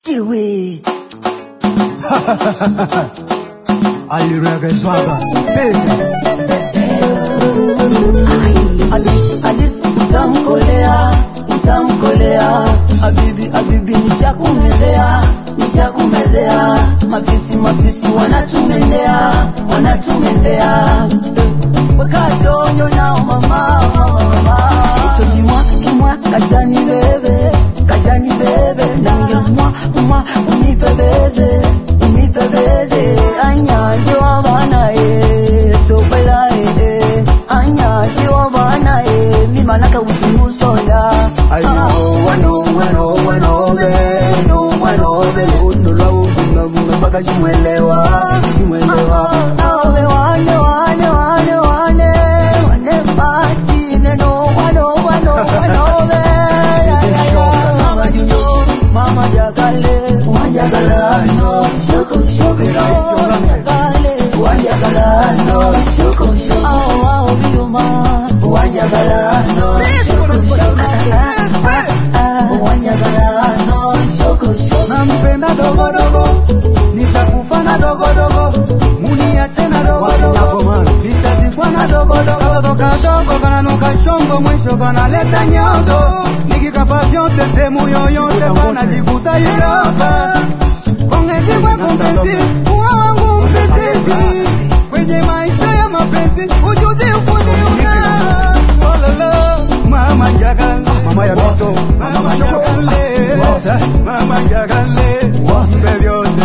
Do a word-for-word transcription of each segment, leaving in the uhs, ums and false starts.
Get away. Ali Reggae Swagger, baby. Alice, Alice, utamkolea, utamkolea. Habibi, habibi, nishakumezea, nishakumezea. Mafisi, mafisi, wanatumendea, wanatumendea. Wakati onyo nao mama, mama. Itoji mwa, mwa, kachani bebe, kachani bebe. Nange mwa, mwa, unipebeze, unipebeze. Anya, jiwa bana e, topela e. Anya, jiwa bana e, mima naka usumu soya. Ayo, wano, wano, wano be, no, wano be. Uno la ubunga, bunga, paka shimwelewa, shimwelewa. Awe wane, wane, wane, wane. Wane pati, neno, wano, wano, wano be. Mama juno, mama jagale, wanjagalano, shoko, shoko, wanjagale, wanjagalano, shoko, shoko. Awo, awo, bioma, wanjagalano, shoko, shoko. Wanjagalano, shoko, shoko. Nampenda dogo dogo, nitakufa na dogo dogo. Muniache na dogo dogo, nitazikwa na dogo dogo. Katoto kadogo kananuka shongo, mwisho kanaleta nyodo. Nikikapa vyote sehemu yoyote panajikuta Europa. Pongezi kwa pongezi, uwa wangu mpetezi. Kwenye maisha ya mapenzi, ujuzi ufundi una. Ololo, mama njagale, mama ya miso, mama njagale, mama njagale, mpe vyote.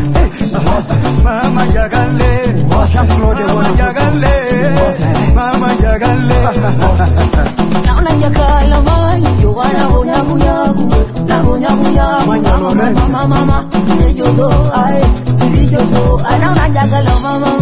Mama njagale, mama njagale, mama njagale. Naona nyakala mani, yo wana honya bunyagu, na honya bunyagu. Mama, mama, mama, mama, nejozo, ay, bijozo. Anaona nyakala mama.